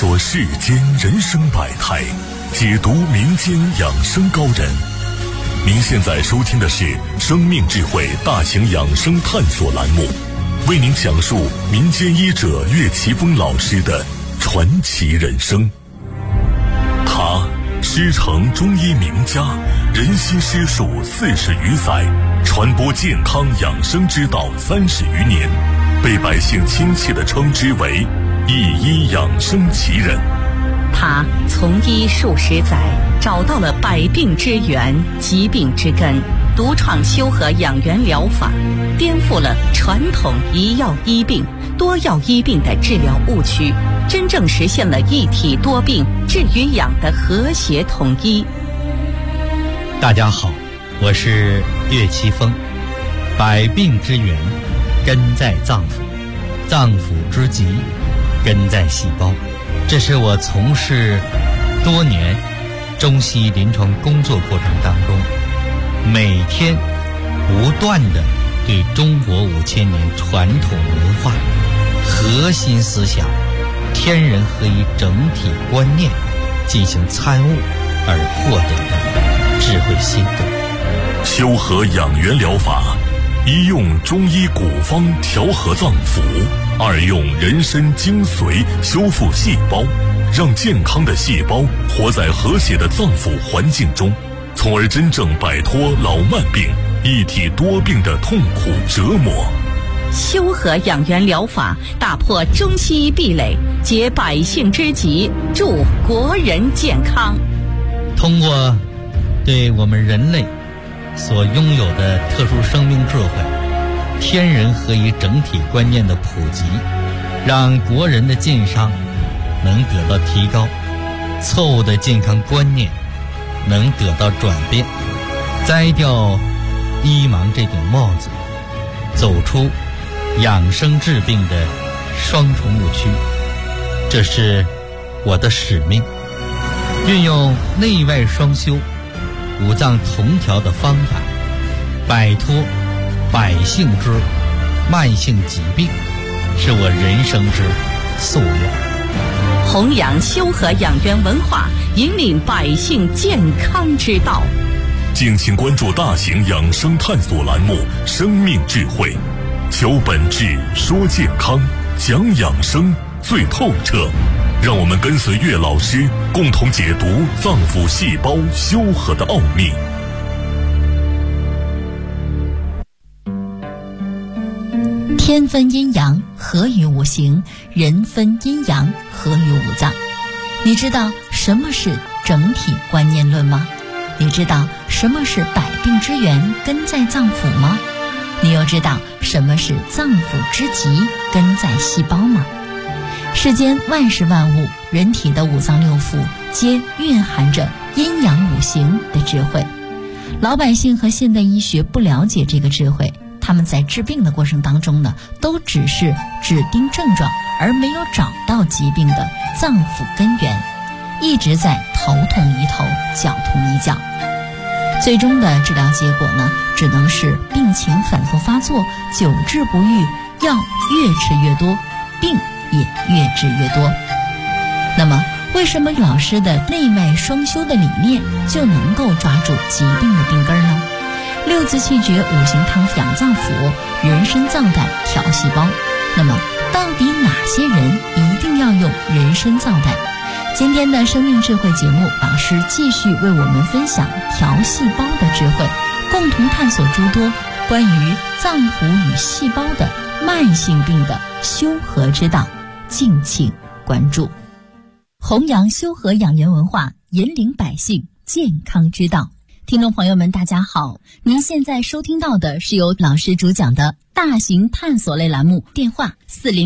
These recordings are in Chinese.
索世间人生百态，解读民间养生高人。您现在收听的是生命智慧大型养生探索栏目，为您讲述民间医者岳奇峰老师的传奇人生。他师承中医名家，人心师术40余载，传播健康养生之道30余年，被百姓亲切地称之为一医养生奇人。 他从医数十载，找到了百病之源、疾病之根，独创修和养元疗法，颠覆了传统一药医病、多药医病的治疗误区，真正实现了一体多病治与养的和谐统一。 大家好，我是岳奇峰。百病之源根在脏腑，脏腑之疾根在细胞。这是我从事多年中西医临床工作过程当中，每天不断地对中国5000年传统文化核心思想天人合一整体观念进行参悟而获得的智慧心得。 修和养元疗法，一用中医古方调和脏腑，二用人参精髓修复细胞，让健康的细胞活在和谐的脏腑环境中，从而真正摆脱老慢病、一体多病的痛苦折磨。 修和养元疗法打破中西医壁垒，解百姓之急，助国人健康。 通过对我们人类所拥有的特殊生命智慧、天人合一整体观念的普及，让国人的健康能得到提高，错误的健康观念能得到转变，摘掉医盲这顶帽子，走出养生治病的双重误区。这是我的使命，运用内外双修、五脏同调的方法，摆脱百姓之慢性疾病，是我人生之夙愿。 弘扬修和养元文化，引领百姓健康之道。 敬请关注大型养生探索栏目《生命智慧》，求本质，说健康，讲养生最透彻。让我们跟随岳老师，共同解读脏腑细胞修和的奥秘。 天分阴阳，合于五行；人分阴阳，合于五脏。你知道什么是整体观念论吗？你知道什么是百病之源，根在脏腑吗？你又知道什么是脏腑之疾，根在细胞吗？世间万事万物，人体的五脏六腑皆蕴含着阴阳五行的智慧。老百姓和现代医学不了解这个智慧，他们在治病的过程当中呢，都只是指定症状，而没有找到疾病的脏腑根源，一直在头痛医头，脚痛医脚。最终的治疗结果呢，只能是病情反复发作，久治不愈，药越吃越多，病也越治越多。那么为什么老师的内外双修的理念就能够抓住疾病的病根呢？六字气诀五行汤养脏腑，人参皂苷调细胞。那么到底哪些人一定要用人参皂苷？今天的生命智慧节目，老师继续为我们分享调细胞的智慧，共同探索诸多关于脏腑与细胞的慢性病的修和之道，敬请关注。弘扬修和养元文化，引领百姓健康之道。听众朋友们大家好，您现在收听到的是由老师主讲的大型探索类栏目，电话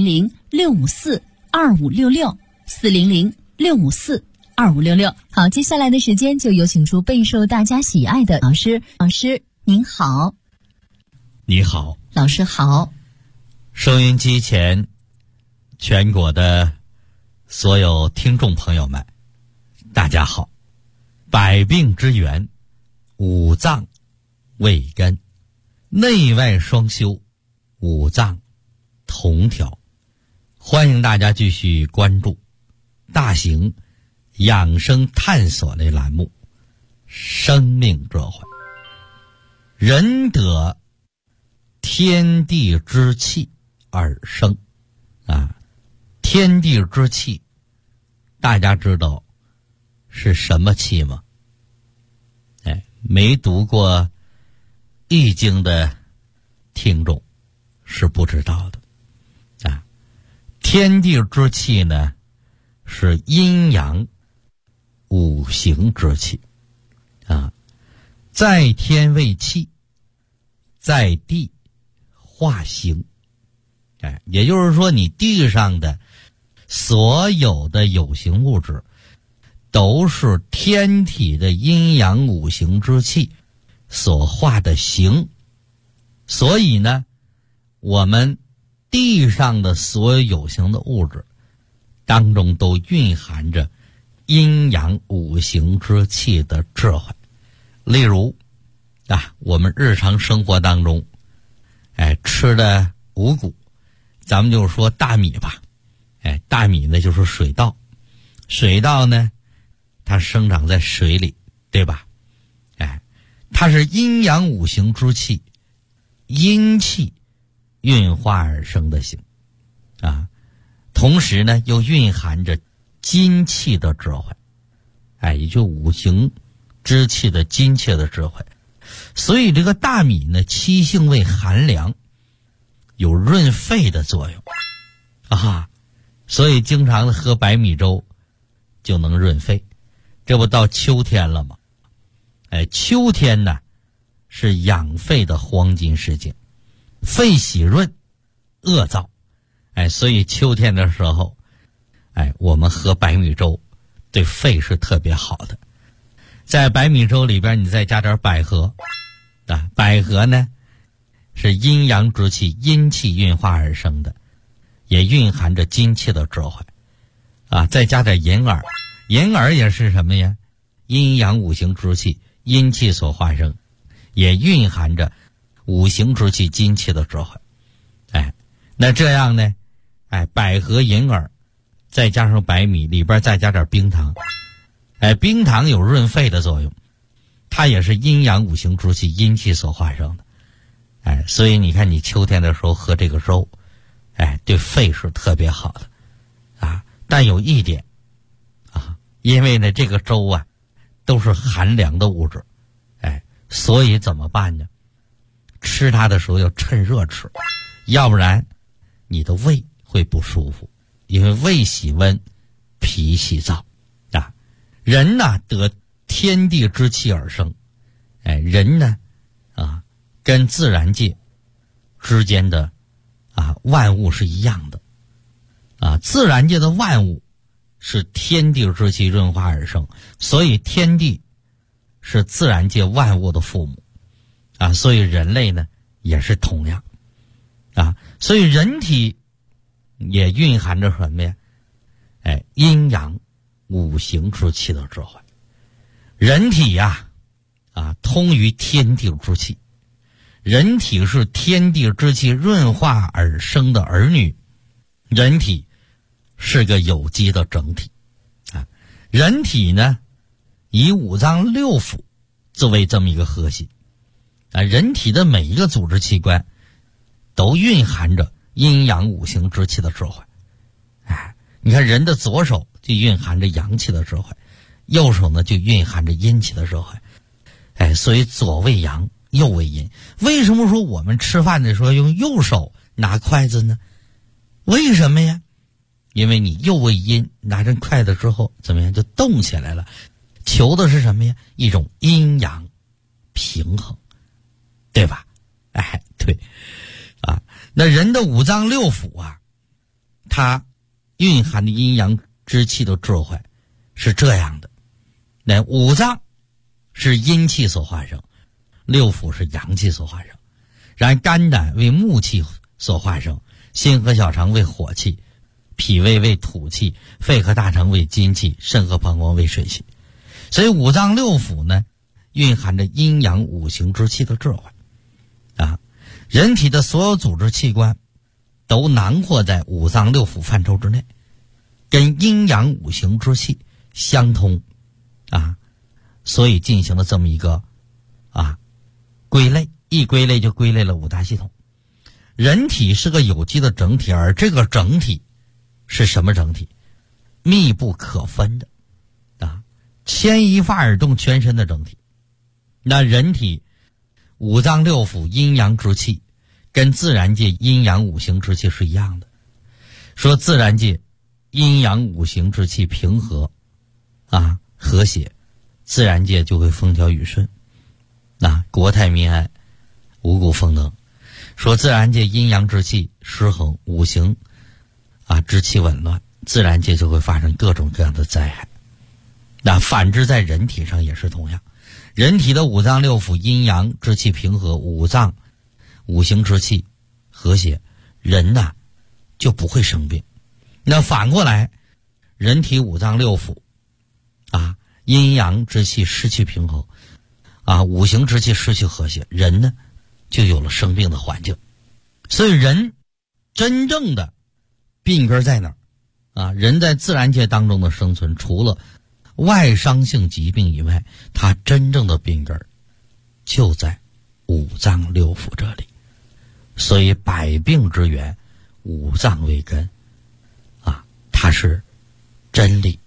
400-654-2566，400-654-2566。好，接下来的时间就有请出备受大家喜爱的老师。老师您好。 你好。 老师好。 收音机前全国的所有听众朋友们大家好。百病之源，五脏为根，内外双修，五脏同调。欢迎大家继续关注大型养生探索类栏目《生命智慧》。人得天地之气而生啊，天地之气，大家知道是什么气吗？没读过《易经》的听众是不知道的啊。天地之气呢，是阴阳五行之气啊。在天为气，在地化形。也就是说，你地上的所有的有形物质都是天体的阴阳五行之气所化的形。所以呢，我们地上的所有有形的物质当中都蕴含着阴阳五行之气的智慧。例如我们日常生活当中吃的五谷，咱们就说大米吧。大米呢就是水稻，水稻呢它生长在水里，对吧？它是阴阳五行之气，阴气运化而生的形啊，同时呢又蕴含着金气的智慧，也就五行之气的金气的智慧。所以这个大米呢，其性味寒凉，有润肺的作用啊，所以经常的喝白米粥就能润肺。这不到秋天了吗？秋天呢是养肺的黄金时节，肺喜润，恶燥。所以秋天的时候，我们喝白米粥对肺是特别好的。在白米粥里边你再加点百合百合呢是阴阳之气，阴气运化而生的，也蕴含着金气的智慧再加点银耳，银耳也是什么呀？阴阳五行之气，阴气所化生，也蕴含着五行之气，金气的智慧。那这样呢百合银耳再加上白米，里边再加点冰糖，冰糖有润肺的作用，它也是阴阳五行之气，阴气所化生的。所以你看你秋天的时候喝这个粥，对肺是特别好的但有一点因为呢这个粥都是寒凉的物质，所以怎么办呢？吃它的时候要趁热吃，要不然你的胃会不舒服，因为胃喜温，脾喜燥人呢得天地之气而生，人呢跟自然界之间的万物是一样的自然界的万物是天地之气润化而生，所以天地是自然界万物的父母所以人类呢也是同样所以人体也蕴含着什么呀？阴阳五行之气的智慧。人体通于天地之气，人体是天地之气润化而生的儿女，人体是个有机的整体人体呢以五脏六腑作为这么一个核心人体的每一个组织器官都蕴含着阴阳五行之气的智慧你看人的左手就蕴含着阳气的智慧，右手呢就蕴含着阴气的智慧所以左为阳，右为阴。为什么说我们吃饭的时候用右手拿筷子呢？为什么呀？因为你右为阴，拿着筷子之后怎么样就动起来了，求的是什么呀？一种阴阳平衡，对吧？对那人的五脏六腑它蕴含的阴阳之气的智慧是这样的。那五脏是阴气所化生，六腑是阳气所化生，然后肝胆为木气所化生，心和小肠为火气，脾胃为土气，肺和大肠为金气，肾和膀胱为水气。所以五脏六腑呢蕴含着阴阳五行之气的智慧人体的所有组织器官都囊括在五脏六腑范畴之内跟阴阳五行之气相通啊，所以进行了这么一个归类，一归类就归类了五大系统。人体是个有机的整体，而这个整体是什么整体？密不可分的牵一发而动全身的整体。那人体五脏六腑阴阳之气跟自然界阴阳五行之气是一样的，说自然界阴阳五行之气平和和谐，自然界就会风调雨顺国泰民安，五谷丰登。说自然界阴阳之气失衡，五行之气紊乱，自然界就会发生各种各样的灾害。那反之在人体上也是同样，人体的五脏六腑阴阳之气平和，五脏五行之气和谐，人就不会生病。那反过来，人体五脏六腑阴阳之气失去平衡五行之气失去和谐，人呢就有了生病的环境。所以人真正的病根在哪儿人在自然界当中的生存，除了外伤性疾病以外，它真正的病根就在五脏六腑这里。所以百病之源，五脏为根它是真理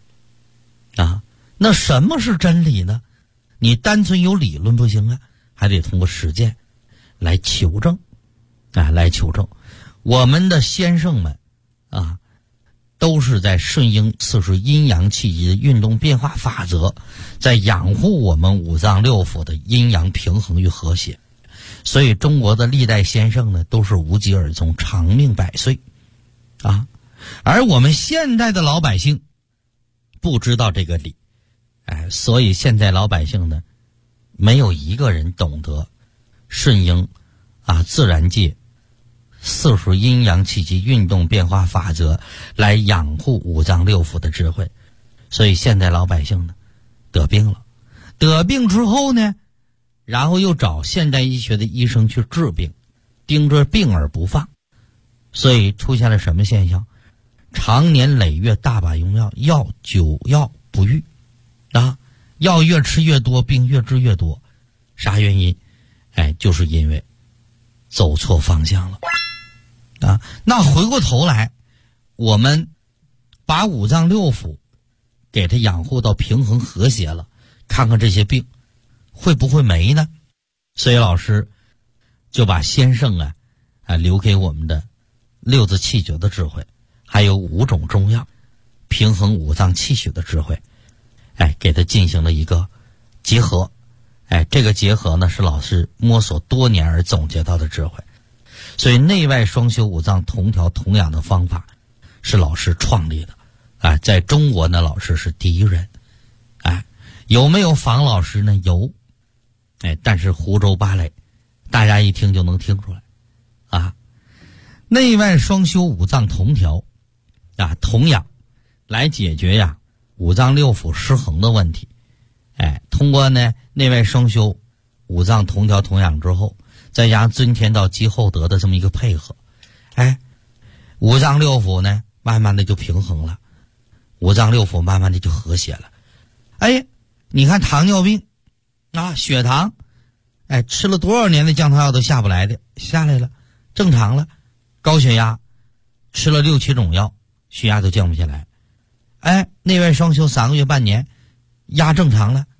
那什么是真理呢？你单纯有理论不行还得通过实践来求证来求证。我们的先生们都是在顺应次数阴阳气机的运动变化法则，在养护我们五脏六腑的阴阳平衡与和谐。所以中国的历代先生呢都是无疾而终，长命百岁而我们现代的老百姓不知道这个理所以现在老百姓呢没有一个人懂得顺应自然界四数阴阳气机运动变化法则来养护五脏六腑的智慧。所以现代老百姓呢得病了，得病之后呢，然后又找现代医学的医生去治病，盯着病而不放。所以出现了什么现象？常年累月大把用药，久药不愈药越吃越多，病越治越多。啥原因？就是因为走错方向了那回过头来，我们把五脏六腑给它养护到平衡和谐了，看看这些病会不会没呢？所以老师就把先生留给我们的六字气诀的智慧，还有5种中药平衡五脏气血的智慧给它进行了一个结合。这个结合呢是老师摸索多年而总结到的智慧。所以内外双修五脏同调同养的方法是老师创立的在中国呢老师是第一人有没有仿老师呢？有但是湖州芭蕾大家一听就能听出来内外双修五脏同调同养来解决五脏六腑失衡的问题。通过呢内外双修五脏同调同养之后，再加上尊天道积厚德的这么一个配合五脏六腑呢慢慢的就平衡了，五脏六腑慢慢的就和谐了。你看糖尿病血糖吃了多少年的降糖药都下不来的，下来了，正常了。高血压吃了6、7种药，血压都降不下来。内外双修3个月半年，压正常了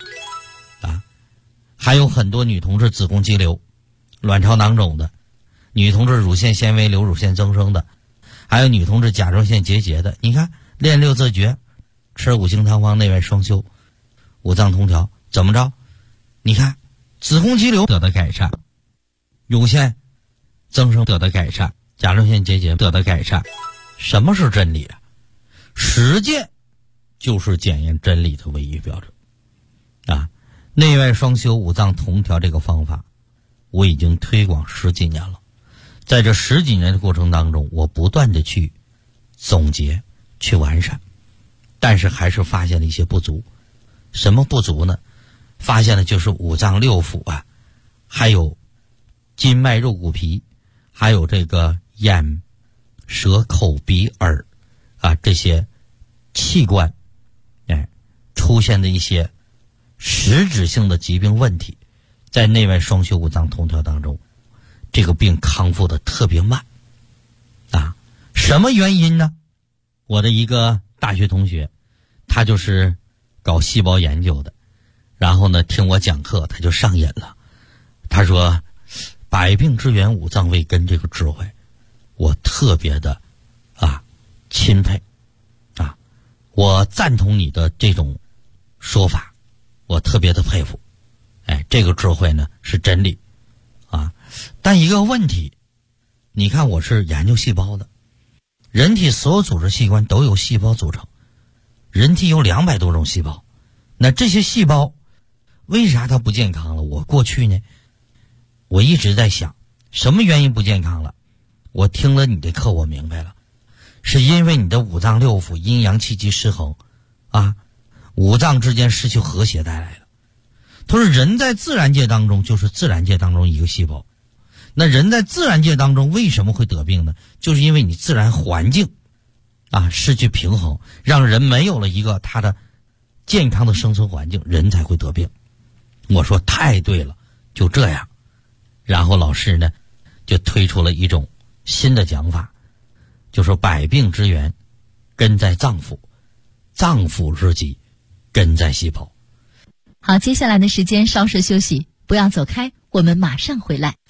还有很多女同志子宫肌瘤、卵巢囊肿的，女同志乳腺纤维瘤、乳腺增生的，还有女同志甲状腺结节的。你看练6字诀，吃5行汤方，内外双修，五脏同调，怎么着？你看子宫肌瘤得到改善，乳腺增生得到改善，甲状腺结节得到改善。什么是真理实践就是检验真理的唯一标准内外双修五脏同调这个方法我已经推广10几年了。在这10几年的过程当中，我不断的去总结去完善，但是还是发现了一些不足。什么不足呢？发现的就是五脏六腑还有筋脉肉骨皮，还有这个眼舌口鼻耳这些器官出现的一些实质性的疾病问题，在内外双修五脏通调当中，这个病康复的特别慢什么原因呢？我的一个大学同学，他就是搞细胞研究的，然后呢听我讲课他就上瘾了。他说百病之源五脏未根这个智慧我特别的钦佩我赞同你的这种说法，我特别的佩服。这个智慧呢是真理但一个问题，你看我是研究细胞的，人体所有组织器官都由细胞组成，人体有200多种细胞，那这些细胞为啥它不健康了？我过去呢我一直在想什么原因不健康了。我听了你的课我明白了，是因为你的五脏六腑阴阳气机失衡五脏之间失去和谐带来的。他说人在自然界当中就是自然界当中一个细胞，那人在自然界当中为什么会得病呢？就是因为你自然环境失去平衡，让人没有了一个他的健康的生存环境，人才会得病。我说太对了，就这样。然后老师呢就推出了一种新的讲法，就说百病之源根在脏腑，脏腑之基根在细胞。 好，接下来的时间稍事休息，不要走开，我们马上回来。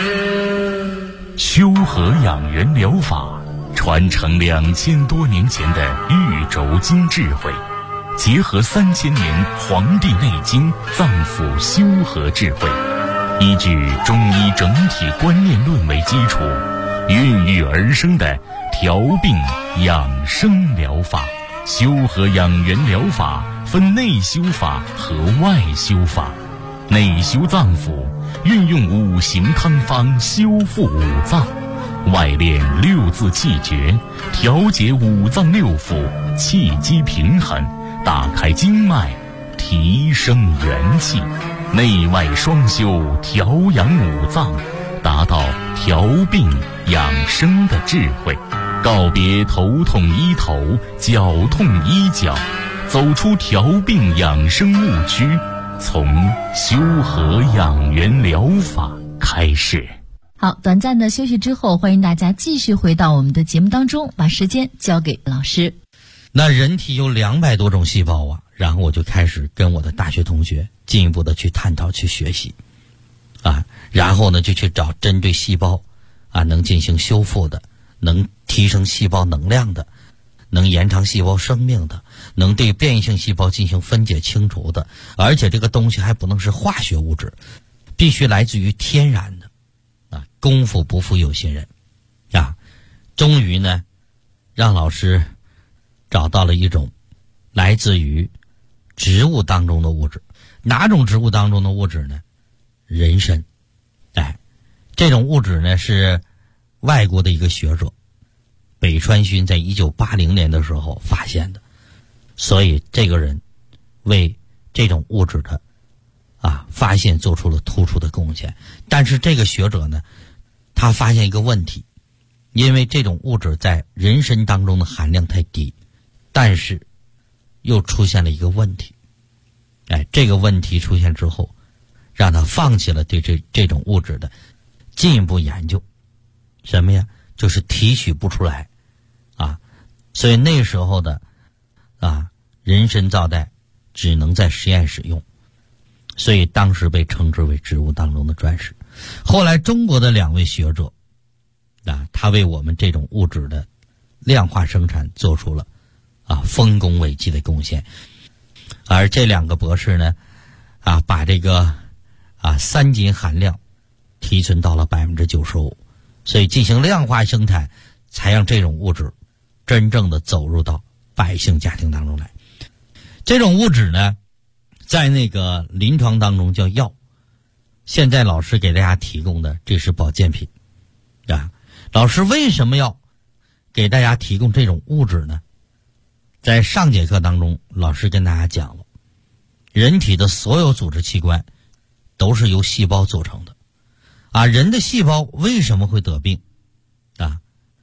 修和养元疗法传承2000多年前的玉轴经智慧，结合3000年《黄帝内经》脏腑修和智慧，依据中医整体观念论为基础，孕育而生的调病养生疗法。修和养元疗法分内修法和外修法。内修脏腑，运用5行汤方修复五脏；外练6字气诀，调节五脏六腑，气机平衡，打开经脉，提升元气。内外双修，调养五脏，达到调病养生的智慧。告别头痛医头，脚痛医脚，走出调病养生误区，从修和养元疗法开始。 好，短暂的休息之后，欢迎大家继续回到我们的节目当中，把时间交给老师。 那人体有200多种细胞然后我就开始跟我的大学同学进一步的去探讨去学习然后呢就去找针对细胞能进行修复的，能提升细胞能量的，能延长细胞生命的，能对变异性细胞进行分解清除的，而且这个东西还不能是化学物质，必须来自于天然的功夫不负有心人终于呢让老师找到了一种来自于植物当中的物质。哪种植物当中的物质呢？人参。这种物质呢是外国的一个学者北川勋在1980年的时候发现的，所以这个人为这种物质的发现做出了突出的贡献。但是这个学者呢，他发现一个问题，因为这种物质在人参当中的含量太低，但是又出现了一个问题。这个问题出现之后，让他放弃了对这种物质的进一步研究。什么呀？就是提取不出来所以那时候的人参皂苷只能在实验室用，所以当时被称之为植物当中的钻石。后来中国的2位学者他为我们这种物质的量化生产做出了丰功伟绩的贡献。而这2个博士呢把这个三金含量提存到了 95%， 所以进行量化生产，才让这种物质真正的走入到百姓家庭当中来。这种物质呢在那个临床当中叫药，现在老师给大家提供的这是保健品老师为什么要给大家提供这种物质呢？在上节课当中老师跟大家讲了，人体的所有组织器官都是由细胞组成的人的细胞为什么会得病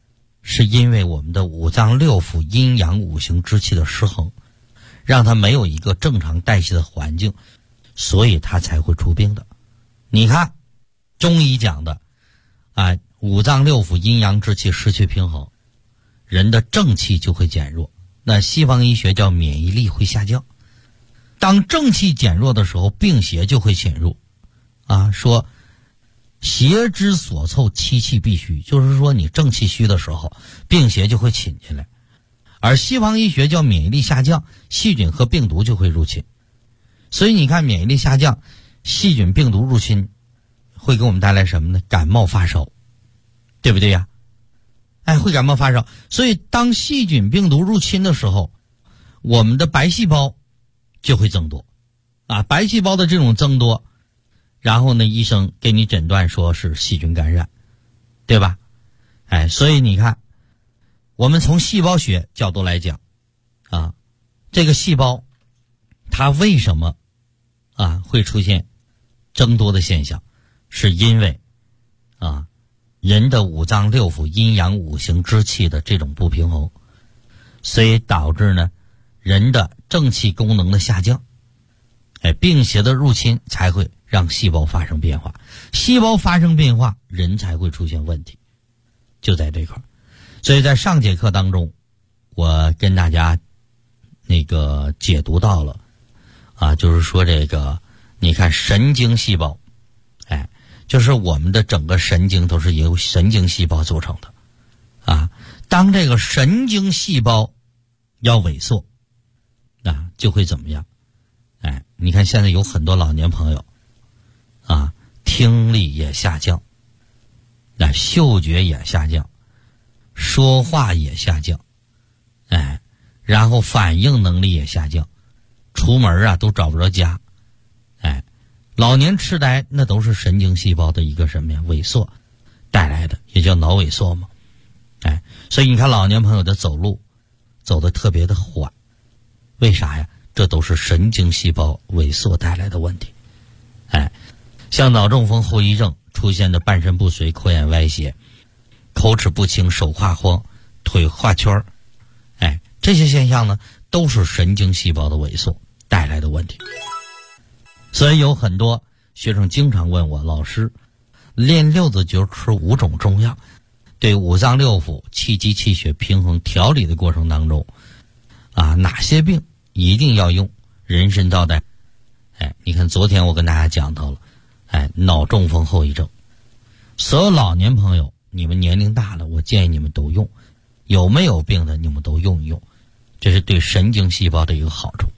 是因为我们的五脏六腑阴阳五行之气的失衡，让它没有一个正常代谢的环境，所以它才会出病的。你看中医讲的五脏六腑阴阳之气失去平衡，人的正气就会减弱，那西方医学叫免疫力会下降。当正气减弱的时候，病邪就会侵入说邪之所凑，七气必虚，就是说你正气虚的时候，病邪就会侵进来。而西方医学叫免疫力下降，细菌和病毒就会入侵。所以你看免疫力下降，细菌病毒入侵会给我们带来什么呢？感冒发烧，对不对呀？会感冒发烧。所以当细菌病毒入侵的时候，我们的白细胞就会增多白细胞的这种增多，然后呢医生给你诊断说是细菌感染，对吧？所以你看我们从细胞学角度来讲这个细胞它为什么会出现增多的现象，是因为人的五脏六腑阴阳五行之气的这种不平衡，所以导致呢人的正气功能的下降，病邪的入侵才会让细胞发生变化，细胞发生变化，人才会出现问题，就在这块。所以在上节课当中，我跟大家解读到了就是说这个你看神经细胞就是我们的整个神经都是由神经细胞组成的当这个神经细胞要萎缩就会怎么样？你看现在有很多老年朋友听力也下降，嗅觉也下降，说话也下降，然后反应能力也下降，出门都找不着家，老年痴呆那都是神经细胞的一个什么呀？萎缩带来的，也叫脑萎缩嘛。所以你看老年朋友的走路走得特别的缓，为啥呀？这都是神经细胞萎缩带来的问题。像脑中风后遗症出现的半身不遂、口眼歪斜、口齿不清、手胯慌、腿画圈这些现象呢都是神经细胞的萎缩带来的问题。所以有很多学生经常问我，老师，练六字诀吃5种中药，对五脏六腑气机气血平衡调理的过程当中哪些病一定要用人参皂苷？你看昨天我跟大家讲到了脑中风后遗症，所有老年朋友你们年龄大了，我建议你们都用，有没有病的你们都用一用，这是对神经细胞的一个好处。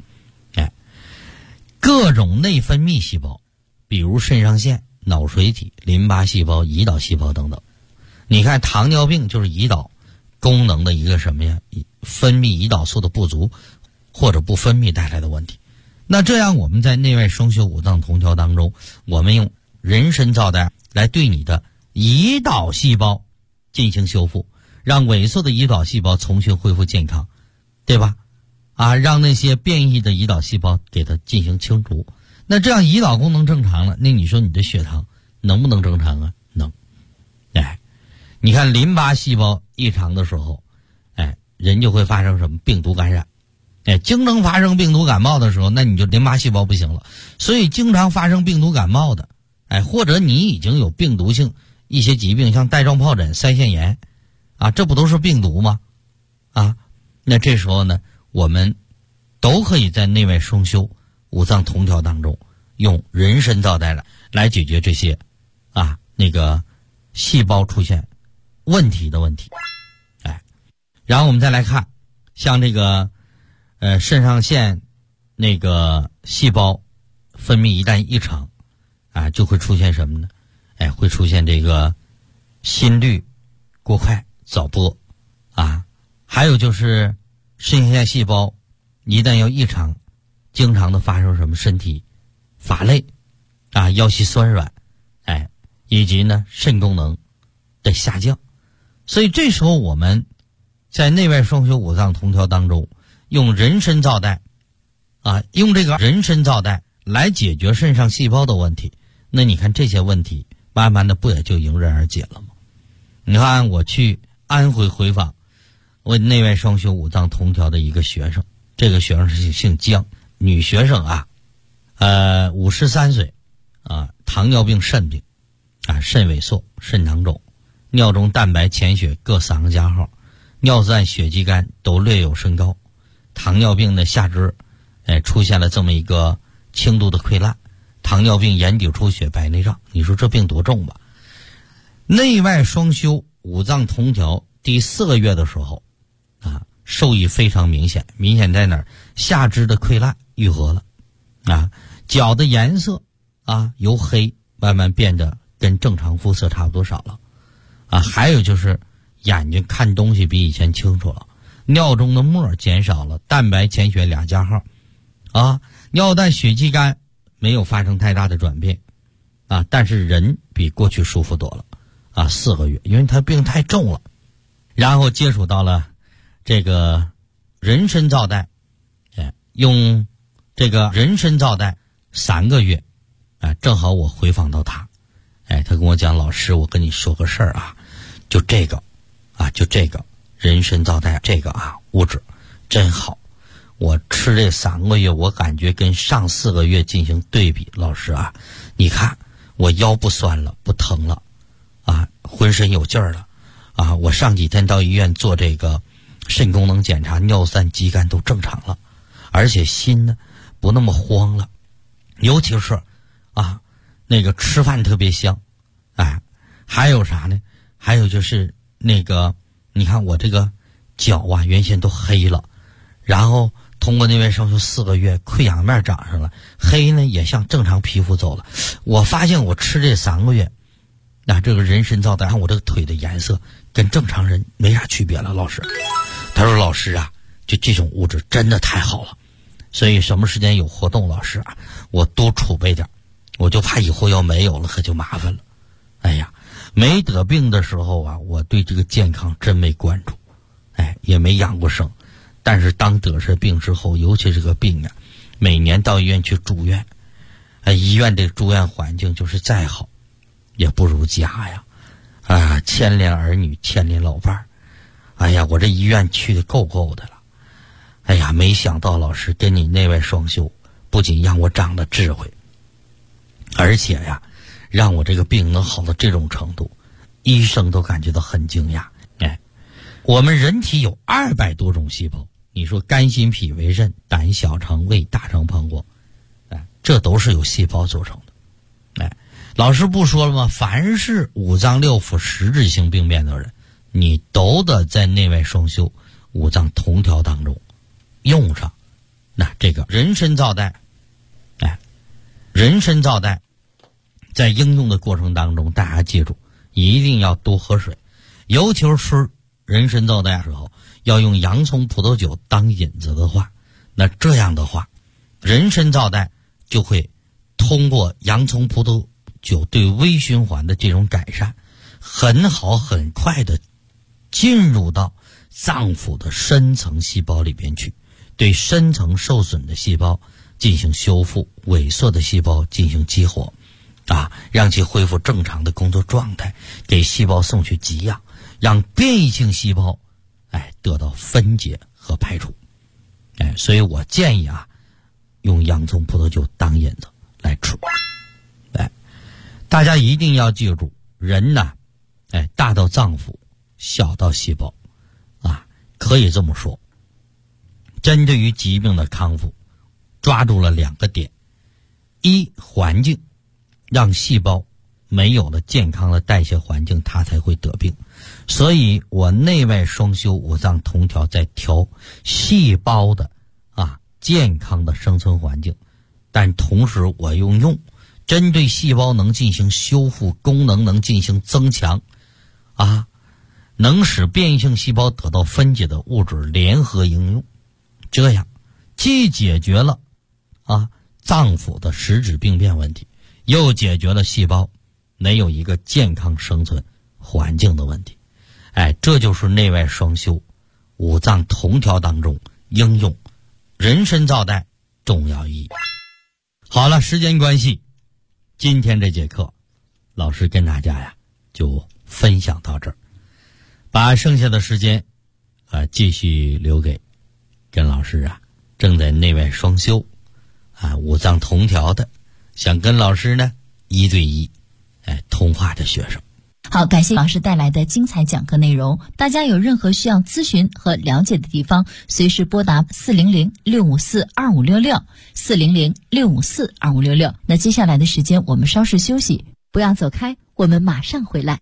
各种内分泌细胞，比如肾上腺、脑垂体、淋巴细胞、胰岛细胞等等。你看糖尿病就是胰岛功能的一个什么呀？分泌胰岛素的不足或者不分泌带来的问题。那这样我们在内外双修五脏同调当中，我们用人参皂苷来对你的胰岛细胞进行修复，让萎缩的胰岛细胞重新恢复健康，对吧？让那些变异的胰岛细胞给它进行清除。那这样胰岛功能正常了，那你说你的血糖能不能正常啊？能。你看淋巴细胞异常的时候，人就会发生什么？病毒感染。经常发生病毒感冒的时候，那你就淋巴细胞不行了。所以经常发生病毒感冒的，或者你已经有病毒性一些疾病，像带状疱疹、腮腺炎这不都是病毒吗？那这时候呢，我们都可以在内外双修五脏同调当中用人参皂苷来解决这些细胞出现问题的问题。然后我们再来看像这个肾上腺细胞分泌一旦异常就会出现什么呢？会出现这个心率过快、早搏还有就是肾上腺细胞一旦要异常，经常的发生什么？身体乏累腰膝酸软以及呢肾功能的下降。所以这时候我们在内外双修五脏同调当中用人参皂苷用这个人参皂苷来解决肾上细胞的问题，那你看这些问题慢慢的不也就迎刃而解了吗？你看我去安徽回访我内外双修五脏同调的一个学生，这个学生是姓姜，女学生啊，53岁啊，糖尿病肾病啊，肾萎缩、肾囊肿，尿中蛋白、潜血各3个加号，尿酸、血肌酐都略有升高，糖尿病的下肢出现了这么一个轻度的溃烂，糖尿病眼底出血、白内障，你说这病多重吧？内外双修五脏同调第4个月的时候啊，受益非常明显，明显在哪儿？下肢的溃烂愈合了啊，脚的颜色啊由黑慢慢变得跟正常肤色差不多少了啊，还有就是眼睛看东西比以前清楚了，尿中的沫减少了，蛋白、潜血2加号啊，尿蛋、血肌酐没有发生太大的转变啊，但是人比过去舒服多了啊，4个月，因为他病太重了。然后接触到了这个人参皂苷，用这个人参皂苷3个月，正好我回访到他，他跟我讲，老师，我跟你说个事儿啊，就这个人参皂苷这个物质真好，我吃这3个月，我感觉跟上4个月进行对比，老师啊，你看我腰不酸了，不疼了啊，浑身有劲儿了啊，我上几天到医院做这个肾功能检查，尿酸、肌酐都正常了，而且心呢不那么慌了，尤其是啊那个吃饭特别香，还有啥呢？还有就是那个你看我这个脚啊原先都黑了，然后通过内外双修4个月，溃疡面长上了，黑呢也向正常皮肤走了。我发现我吃这3个月，这个人参皂苷，我这个腿的颜色跟正常人没啥区别了。老师，他说老师啊，就这种物质真的太好了，所以什么时间有活动，老师啊，我多储备点，我就怕以后要没有了可就麻烦了。哎呀，没得病的时候啊，我对这个健康真没关注，也没养过生。但是当得上病之后，尤其这个病啊，每年到医院去住院，医院这住院环境就是再好也不如家呀，牵连儿女，牵连老伴儿。哎呀，我这医院去的够的了。哎呀，没想到老师跟你内外双修，不仅让我长了智慧，而且呀，让我这个病能好到这种程度，医生都感觉到很惊讶。我们人体有200多种细胞，你说肝、心、脾、胃、肾、胆、小肠、胃、大肠、膀胱，这都是由细胞组成的。老师不说了吗？凡是五脏六腑实质性病变的人，你都得在内外双修五脏同调当中用上。那这个人参皂苷，人参皂苷在应用的过程当中，大家记住一定要多喝水，尤其是吃人参皂苷的时候，要用洋葱、葡萄酒当引子的话，那这样的话，人参皂苷就会通过洋葱、葡萄酒对微循环的这种改善，很好很快的进入到脏腑的深层细胞里边去，对深层受损的细胞进行修复，萎缩的细胞进行激活，让其恢复正常的工作状态，给细胞送去给养，让变异性细胞得到分解和排除。所以我建议用洋葱、葡萄酒当引子来吃。大家一定要记住，人呢大到脏腑，小到细胞可以这么说，针对于疾病的康复抓住了2个点：一，环境，让细胞没有了健康的代谢环境，它才会得病。所以我内外双修五脏同调，在调细胞的健康的生存环境，但同时我用针对细胞能进行修复，功能能进行增强能使变异性细胞得到分解的物质联合应用，这样既解决了脏腑的实质病变问题，又解决了细胞没有一个健康生存环境的问题。这就是内外双修五脏同调当中应用人参皂苷重要意义。好了，时间关系，今天这节课老师跟大家就分享到这儿。 把剩下的时间继续留给甄老师正在内外双修五脏同调的，想跟老师呢1对1通话的学生。 好，感谢老师带来的精彩讲课内容。大家有任何需要咨询和了解的地方，随时拨打400-654-2566，400-654-2566。那接下来的时间我们稍事休息，不要走开，我们马上回来。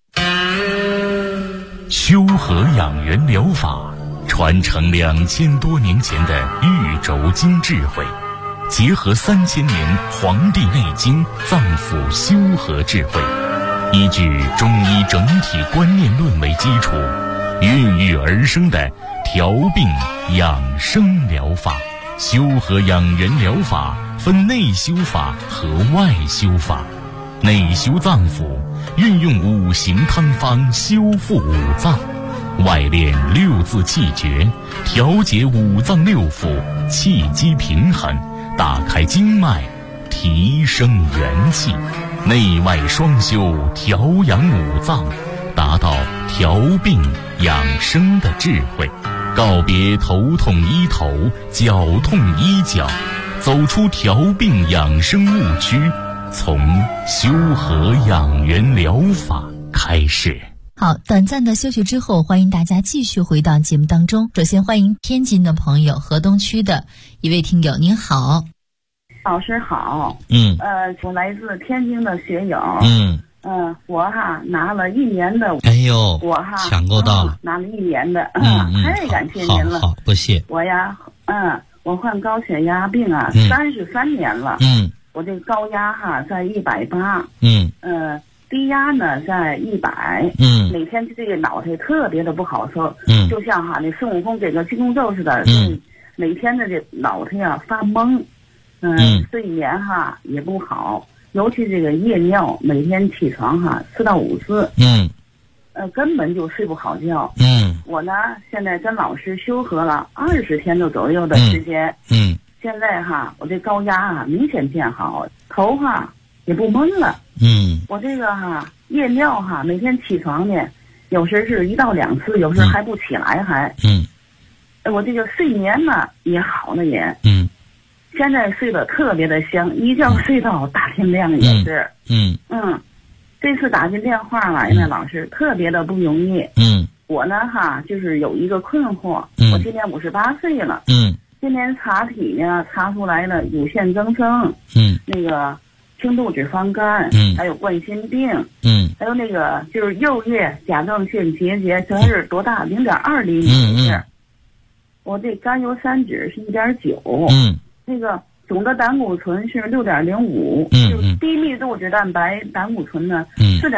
修和养元疗法传承2000多年前的玉轴经智慧，结合3000年《黄帝内经》脏腑修和智慧，依据中医整体观念论为基础，孕育而生的调病养生疗法。修和养元疗法分内修法和外修法。内修脏腑，运用5行汤方修复五脏；外练6字气诀，调节五脏六腑，气机平衡，打开经脉，提升元气。内外双修，调养五脏，达到调病养生的智慧。告别头痛医头，脚痛医脚，走出调病养生误区，从修和养元疗法开始。 好，短暂的休息之后，欢迎大家继续回到节目当中。首先欢迎天津的朋友，河东区的一位听友，您好。 老师好。我来自天津的学友。我拿了1年的。 哎呦， 我抢购到了， 拿了1年的。太感谢您了。 好，不谢。 我我患高血压病33年了。我这高压在180。低压呢在100。每天这个脑袋特别的不好受。就像那孙悟空给个金箍咒似的。每天的这脑袋发懵。睡眠也不好，尤其这个夜尿，每天起床4到5次。根本就睡不好觉。我呢现在跟老师修和了20天的左右的时间。现在我这高压明显变好，头也不闷了。我这个夜尿每天起床呢，有时是1到2次，有时还不起来还。我这个睡眠呢也好了也。现在睡得特别的香，一觉睡到大天亮也是。这次打进电话来呢，老师特别的不容易。我呢就是有一个困惑。我今年58岁了。今年查体呢查出来了乳腺增生。那个轻度脂肪肝。还有冠心病。还有那个就是右叶甲状腺结节，这是多大？0.2厘米。我这甘油三酯是1.9。那个总的胆固醇是6.05。就是低密度脂蛋白胆固醇呢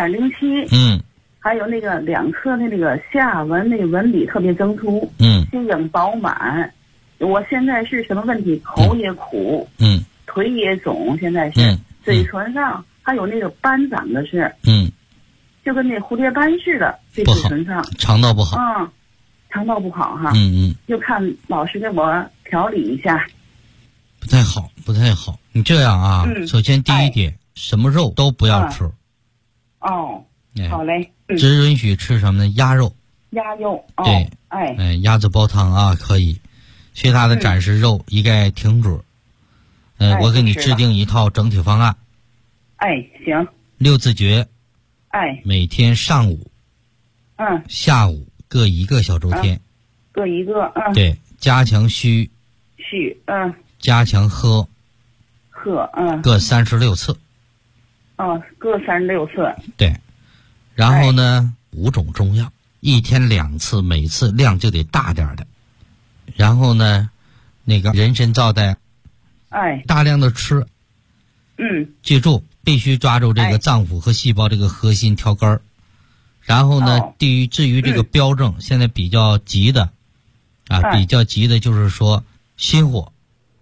4.07。还有那个2侧的那个下纹那个纹理特别增凸。心影饱满。我现在是什么问题？口也苦。腿也肿，现在是。嘴唇上还有那个斑长的是。就跟那蝴蝶斑似的，这嘴唇上。 肠道不好。 肠道不好就看老师给我调理一下。 不太好。你这样首先第一点，什么肉都不要吃。 好嘞。 只允许吃什么呢？鸭肉。 鸭肉。 对。鸭子煲汤可以，其他的暂时肉一概停止。我给你制定一套整体方案。 行。 6字诀。每天上午。下午各1个小周天。 各1个。 对，加强虚。加强喝。各36次。 各36次。 对。然后呢，5种中药，1天2次，每次量就得大点的。然后呢，那个人参皂苷，大量的吃。记住，必须抓住这个脏腑和细胞这个核心调根儿。然后呢，至于这个标症，现在比较急的，比较急的就是说心火。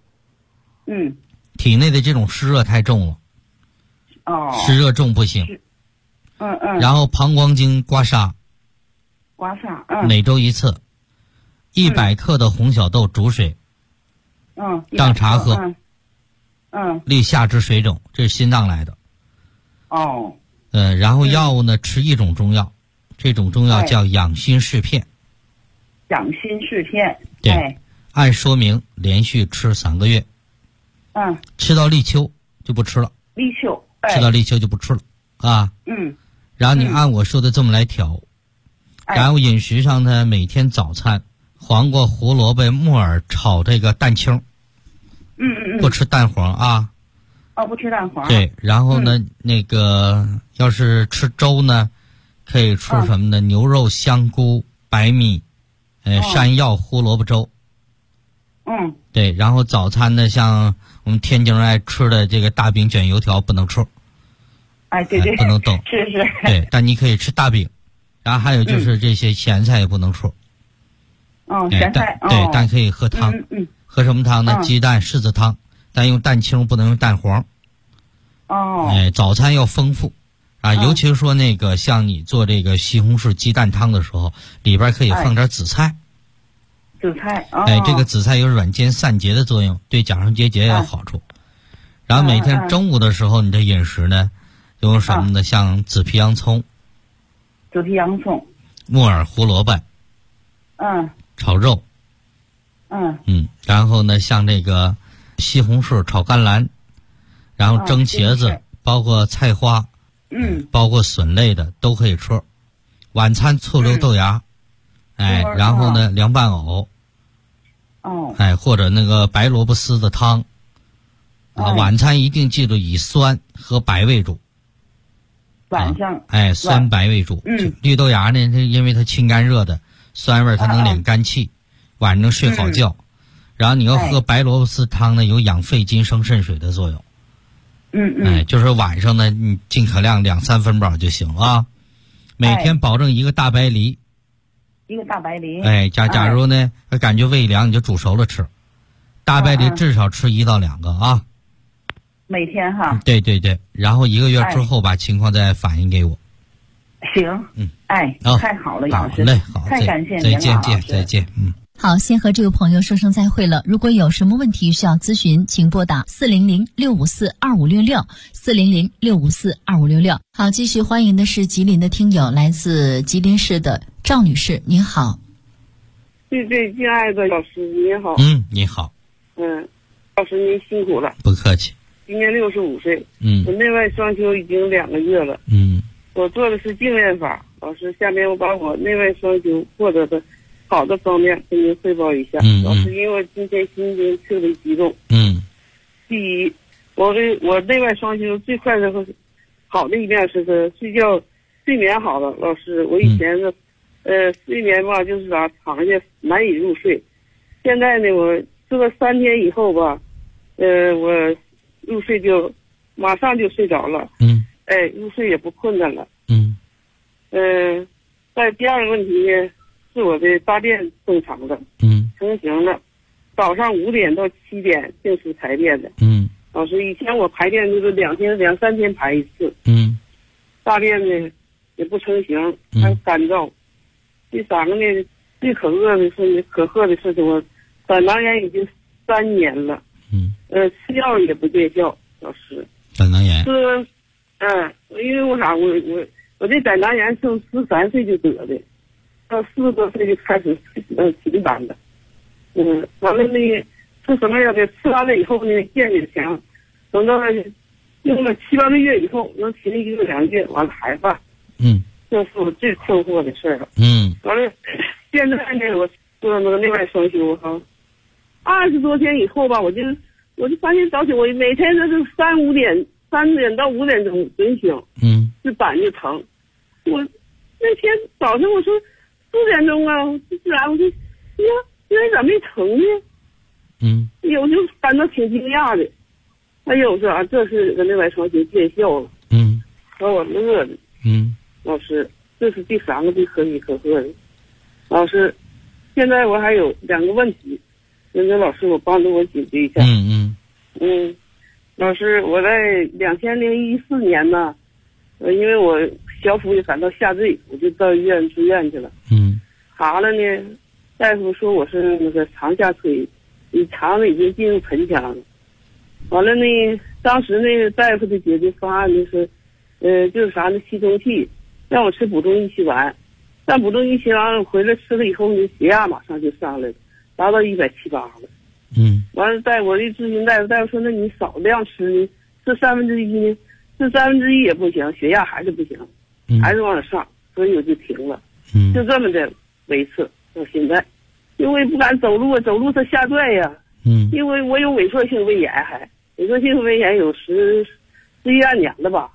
体内的这种湿热太重了。湿热重不行。然后膀胱经刮痧。每周1次。100克的红小豆煮水。当茶喝。利下肢水肿，这是心脏来的。然后药物呢，吃1种中药， 这种中药叫养心适片。 养心适片。 对，按说明连续吃3个月。吃到立秋就不吃了。 立秋。 吃到立秋就不吃了啊。然后你按我说的这么来调。然后饮食上呢，每天早餐黄瓜、胡萝卜、木耳炒这个蛋清。不吃蛋黄啊。 不吃蛋黄。 对，然后呢，那个要是吃粥呢，可以吃什么呢？牛肉、香菇、白米，山药、胡萝卜粥。对，然后早餐呢，像我们天津人爱吃的这个大饼卷油条不能吃。 对对， 不能动。 是。 对，但你可以吃大饼。然后还有就是这些咸菜也不能吃。 咸菜。 对，但可以喝汤。喝什么汤呢？鸡蛋柿子汤，但用蛋清，不能用蛋黄。早餐要丰富啊，尤其是说那个像你做这个西红柿鸡蛋汤的时候，里边可以放点紫菜。 紫菜。 这个紫菜有软坚散结的作用，对甲状结节也有好处。然后每天中午的时候，你的饮食呢，有什么呢？像紫皮洋葱。 紫皮洋葱。 木耳、胡萝卜。炒肉。然后呢，像这个西红柿炒甘蓝，然后蒸茄子，包括菜花，包括笋类的都可以吃。晚餐醋溜豆芽，然后呢凉拌藕，或者那个白萝卜丝的汤。晚餐一定记住以酸和白为主。 晚上。 酸白为主。绿豆芽呢，因为它清肝热的，酸味它能敛肝气，晚上睡好觉。然后你要喝白萝卜丝汤呢，有养肺金生肾水的作用。就是晚上呢，你尽可量2-3分饱就行了啊。每天保证一个大白梨。 一个大白梨。 假如呢，感觉胃凉，你就煮熟了吃。大白梨至少吃1到2个啊。 每天哈。 对，然后1个月之后把情况再反映给我。 行。太好了，老师。 好， 太感谢您了。再见。 好，先和这位朋友说声再会了。如果有什么问题需要咨询，请拨打400-654-2566，400-654-2566。好，继续欢迎的是吉林的听友，来自吉林市的赵女士，您好。 对，敬爱的老师您好。 你好。 老师您辛苦了。 不客气。 今年65岁。我内外双修已经2个月了。我做的是净练法。老师，下面我把我内外双修获得的好的方面跟您汇报一下。老师，因为我今天心情特别激动。第一，我内外双修最快的好的一面是睡眠好了。老师，我以前的睡眠吧，就是躺下难以入睡。现在呢，我吃了3天以后吧，我入睡就马上就睡着了。入睡也不困难了。再第二个问题呢，是我的大便正常的。成型了，早上5点到7点定时排便的。老师，以前我排便就是2-3天排一次。大便呢也不成型，还干燥。第3个呢，最可贺的是我胆囊炎已经3年了。吃药也不见效。老师， 胆囊炎。 因为我这胆囊炎从13岁就得的，到40多岁就开始频繁的。完了吃什么药的？吃完了以后呢，见着强，等到用了7-8个月以后，能停1个2个月，完了还犯。这是我最困惑的事了。完了，现在呢，我做那个内外双修哈，20多天以后吧，我就发现早起，我每天都是3点到5点钟准醒。这胆就疼。我那天早上我说4点钟啊，自然我说呀，今天咋没疼呢？有时候感到挺惊讶的。还有说这是个内外双修见效了。把我乐的。老师，这是第3个最可喜可贺的。老师，现在我还有2个问题，那老师我帮助我解决一下。老师，我在2014年呢，因为我小腹也感到下坠，我就到医院住院去了。查了呢，大夫说我是那个肠下垂，你肠子已经进入盆腔了。完了呢，当时那个大夫的解决方案就是，就是啥呢，吸充气，让我吃补充益气丸， 但补中益气完了回来吃了以后呢，血压马上就上来了，达到170、180了。完了带我一咨询大夫，大夫说那你少量吃呢，吃1/3呢，吃1/3也不行，血压还是不行，还是往上上，所以我就停了。就这么的维持到现在，因为不敢走路啊，走路它下拽呀。因为我有萎缩性胃炎，还萎缩性胃炎有11、12年了吧。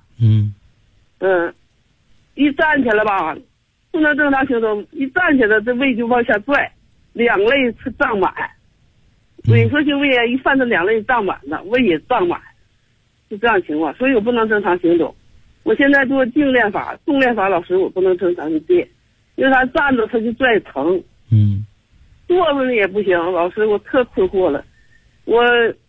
一站起来吧，不能正常行动，一站起来这胃就往下拽，两肋是胀满。萎缩性胃炎一犯，这两肋胀满了，胃也胀满，是这样情况，所以我不能正常行走。我现在做静练法、动练法，老师我不能正常去练，因为他站着他就拽疼。坐着也不行，老师我特困惑了。我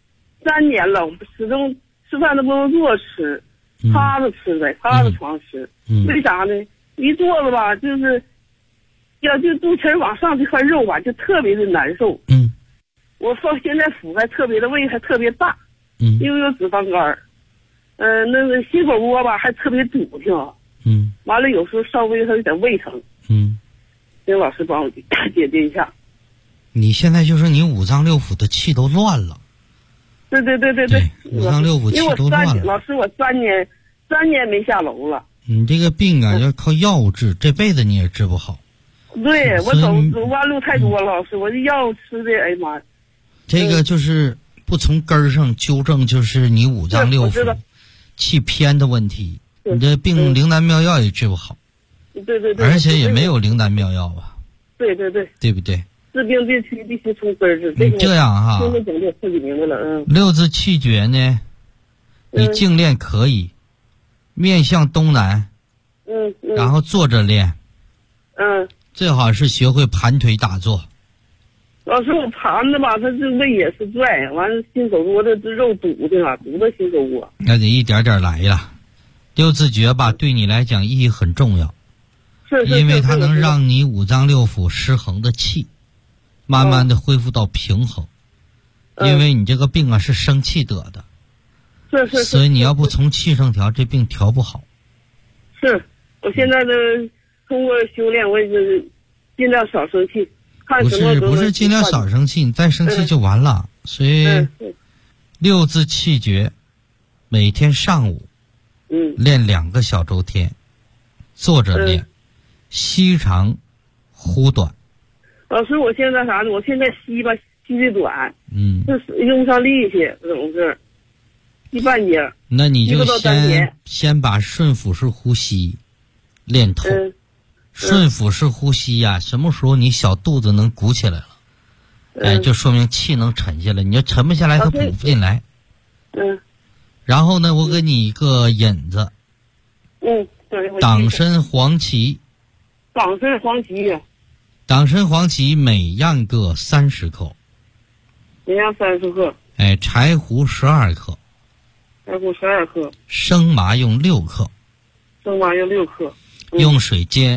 3年了，我始终吃饭都不能坐吃，趴着吃呗，趴着床吃。为啥呢？一坐着吧，就是要就肚脐往上这块肉吧，就特别的难受。我现在腹还特别的胃还特别大，因为有脂肪肝。那个心口窝吧还特别堵挺。完了有时候稍微还有点胃疼。请老师帮我解决一下。 你现在就是你五脏六腑的气都乱了。 对， 五脏六腑气都乱了。 老师，我3年没下楼了。 你这个病啊，要靠药物治，这辈子你也治不好。 对，我走弯路太多了，老师，我这药吃的，哎呀妈！ 这个就是不从根儿上纠正，就是你五脏六腑气偏的问题。你这病灵丹妙药也治不好。 对， 而且也没有灵丹妙药啊。 对， 对不对？ 治病必须从根儿治。 这样哈， 听得懂就自己明白了。 六字气诀呢，你静练可以，面向东南，然后坐着练，最好是学会盘腿打坐。 老师，我盘着吧，他这胃也是拽，完了心口窝的这肉堵的啊，堵到心口窝。 那得一点点来呀。六字诀吧，对你来讲意义很重要，因为它能让你五脏六腑失衡的气慢慢的恢复到平衡。因为你这个病啊是生气得的，所以你要不从气上调，这病调不好。 是，我现在的通过修炼，我也是尽量少生气。 不是尽量少生气，你再生气就完了。所以六字气诀每天上午练2个小周天，坐着练，吸长呼短。 老师，我现在啥呢？我现在吸吧吸的短，就是用不上力气，怎么回事？吸半截。 那你就先把顺腹式呼吸练透。顺腹式呼吸呀，什么时候你小肚子能鼓起来了，就说明气能沉下来。你要沉不下来，它补不进来。然后呢，我给你一个引子。党参黄芪。 党参黄芪呀。 党参黄芪每样各30克。 每样30克。 柴胡12克。 柴胡12克。 生麻用6克。 生麻用6克。 用水煎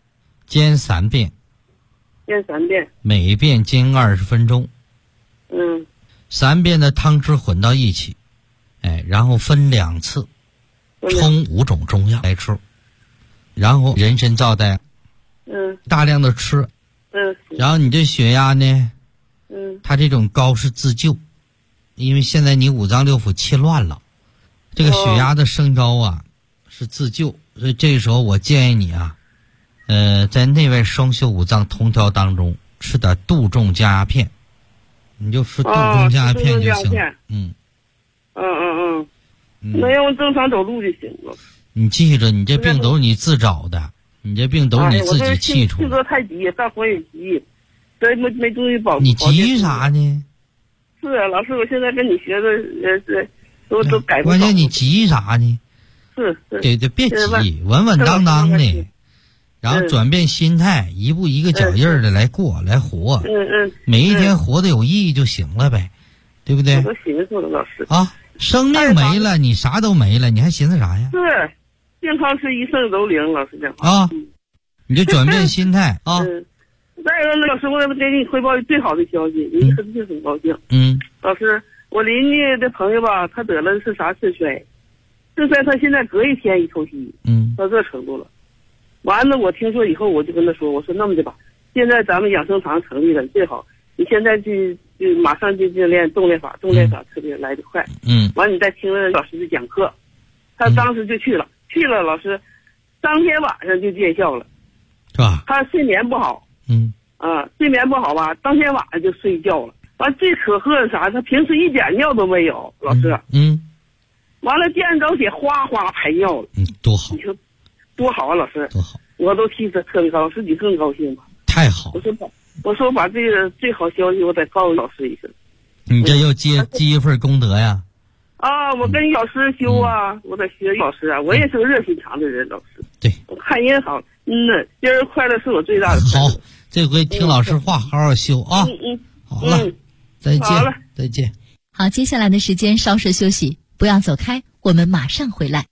3遍。 煎3遍。 每一遍煎20分钟。3遍的汤汁混到一起，然后分2次，冲5种中药来吃，然后人参皂苷，大量的吃，然后你这血压呢，它这种高是自救，因为现在你五脏六腑气乱了，这个血压的升高啊是自救，所以这个时候我建议你啊，在内外双修五脏同调当中吃点杜仲降压片，你就吃杜仲降压片就行。 那要正常走路就行了。 你记着，你这病都是你自找的，你这病都是你自己气出的。 性格太急，大火也急，这没注意保。 你急啥呢？ 是啊，老师，我现在跟你学的都改不好。 关键你急啥呢？ 是。 对，别急，稳稳当当的，然后转变心态，一步一个脚印的来过来活。每一天活得有意义就行了呗，对不对？ 我都寻思了，老师啊。生命没了，你啥都没了，你还寻思啥呀？ 是，健康是一胜都灵，老师讲啊，你就转变心态啊。 再一个，老师，我给你汇报最好的消息，你肯定很高兴。老师，我邻居的朋友吧，他得了是啥肾衰，他现在隔一天一透析，到这程度了。 完了，我听说以后，我就跟他说，我说那么的吧，现在咱们养生堂成立了，最好你现在就马上就练动练法，动练法特别来得快。完你再听了老师的讲课，他当时就去了，老师当天晚上就见效了， 是吧？ 他睡眠不好，睡眠不好吧，当天晚上就睡觉了。完最可贺的啥？他平时一点尿都没有，老师。完了见着血哗哗排尿了。 多好！ 你说多好啊，老师。 多好！ 我都替他特别高兴，自己更高兴吧。 太好！ 我说把这个最好消息我得告诉老师一声。 你这又积一份功德呀？ 我跟老师修啊，我得学老师啊，我也是个热心肠的人，老师。 对， 我看人好，今儿快乐是我最大的快乐。 好，这回听老师话，好好修啊。好了，再见。 好了， 再见。 好，接下来的时间稍事休息，不要走开，我们马上回来。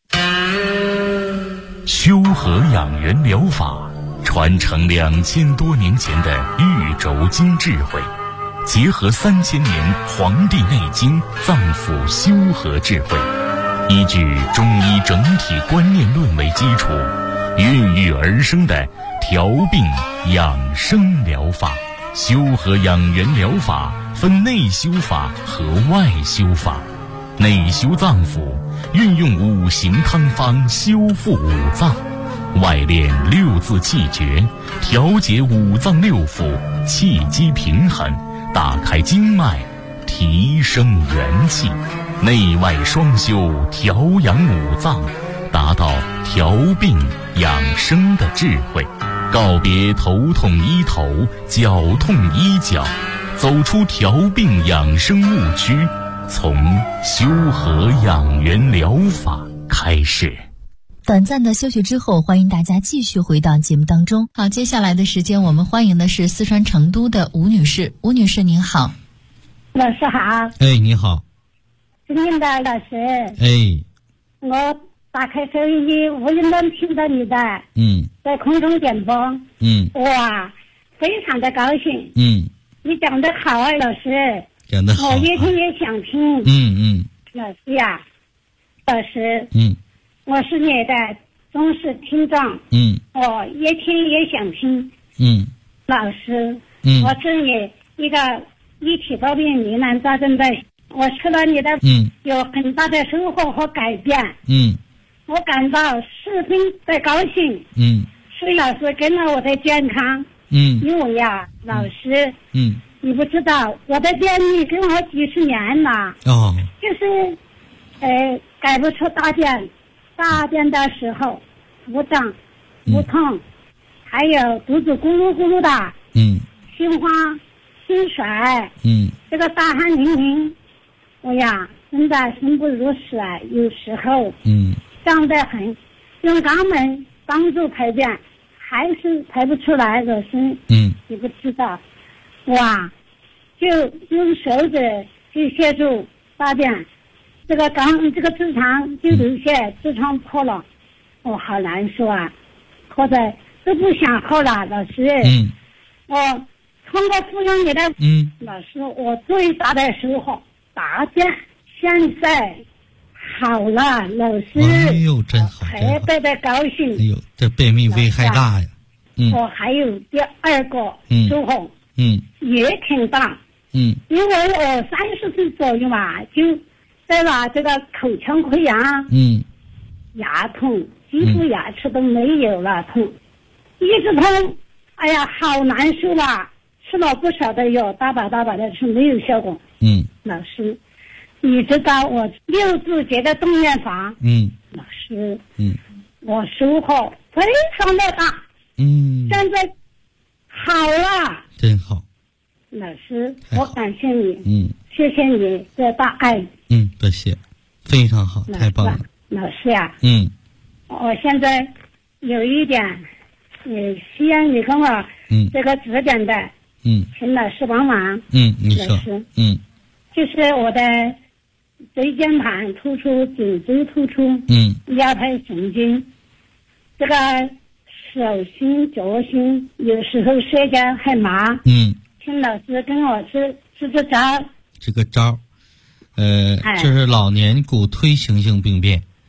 修和养元疗法传承2000多年前的玉轴经智慧，结合3000年《黄帝内经》脏腑修和智慧，依据中医整体观念论为基础，孕育而生的调病养生疗法。修和养元疗法分内修法和外修法。内修脏腑，运用5行汤方修复五脏；外练6字气诀，调节五脏六腑，气机平衡，打开经脉，提升元气。内外双修，调养五脏，达到调病养生的智慧。告别头痛医头，脚痛医脚，走出调病养生误区，从修和养元疗法开始。 短暂的休息之后，欢迎大家继续回到节目当中。好，接下来的时间我们欢迎的是四川成都的吴女士。吴女士您好。 老师好。 你好。 尊敬的老师。我打开收音机，无意中听到你的在空中点播，哇，非常的高兴。你讲得好啊，老师。 讲得好。 我越听越想听。老师呀，老师。我是你的忠实听众。我越听越想听。老师。我是你一个一体多病疑难杂症的，我吃了你的有很大的收获和改变。我感到十分的高兴。所以老师跟了我的健康。因为呀，老师。你不知道我的便秘跟我几十年了。就是改不出大便的时候不胀不痛，还有肚子咕噜咕噜的。心慌心衰。这个大汗淋漓，我呀真的生不如死啊，有时候胀得很，用肛门帮助排便还是排不出来，老师。你不知道，哇，就用手指去协助大便，这个直肠就流血，痔疮破了，我好难受啊，喝的都不想喝了，老师。我通过服用你的老师，我最大的收获，大便现在好了，老师。 哎呦，真好， 特别的高兴。 哎呦，这便秘危害大呀。 我还有第二个收获，也挺大。因为我30岁左右嘛，就得了这个口腔溃疡。牙痛，几乎牙齿都没有了，痛，一直痛，哎呀，好难受啊！吃了不少的药，大把的吃，没有效果。老师，你知道我6字节的动员法？老师，我收获非常的大。现在好了， 真好。 老师，我感谢你。谢谢你的大爱。 多谢，非常好，太棒了。 老师呀，我现在有一点，需要你跟我这个指点的，请老师帮忙。 你说。 老师，就是我的椎间盘突出、颈椎突出、腰腿神经，这个手心、脚心有时候睡觉很麻。请老师跟我支招。这个招，这是老年骨推行性病变，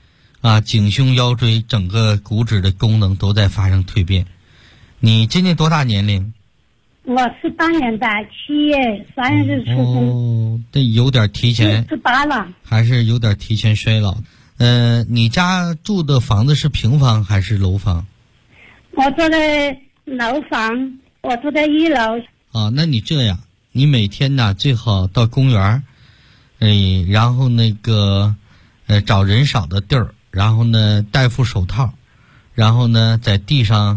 颈胸腰椎整个骨质的功能都在发生蜕变。你今年多大年龄？ 我是当年的7月3日出生。 这有点提前 ，18了， 还是有点提前衰老。你家住的房子是平房还是楼房？ 我住在楼房，我住在1楼。 那你这样，你每天呢最好到公园，然后找人少的地儿，然后呢戴副手套，然后呢在地上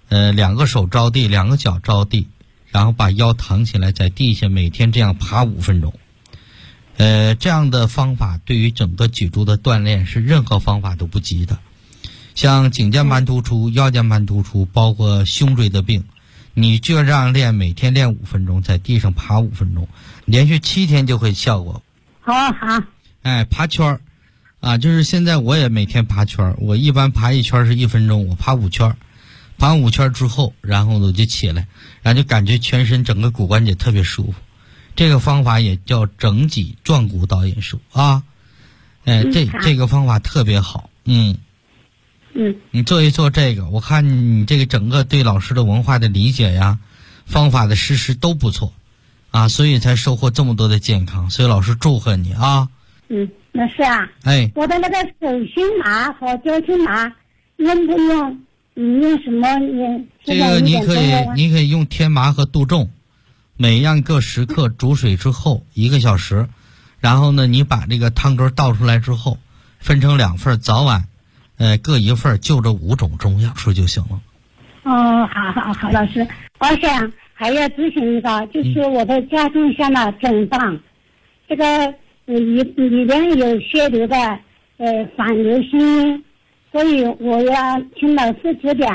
2个手着地，2个脚着地，然后把腰躺起来，在地下每天这样爬5分钟。这样的方法对于整个脊柱的锻炼是任何方法都不及的。像颈间盘突出、腰间盘突出，包括胸椎的病，你就这样练，每天练5分钟，在地上爬5分钟，连续7天就会效果。 好。 爬圈就是现在我也每天爬圈，我一般爬1圈是1分钟，我爬5圈。爬5圈之后，然后我就起来，然后就感觉全身整个骨关节特别舒服。这个方法也叫整脊壮骨导引术啊。这个方法特别好。你做一做这个，我看你这个整个对老师的文化的理解呀，方法的实施都不错所以才收获这么多的健康，所以老师祝贺你啊。 那是啊。我的那个手心麻和脚心麻用不用？你用什么？ 这个你可以用天麻和杜仲，每样各10克，煮水之后1个小时，然后呢你把这个汤汁倒出来之后，分成2份，早晚各1份，就这5种中药吃就行了。 好，老师，我想还要咨询一个，就是我的家中像那肿胀，这个里边有血流的反流心音，所以我要请老师指点。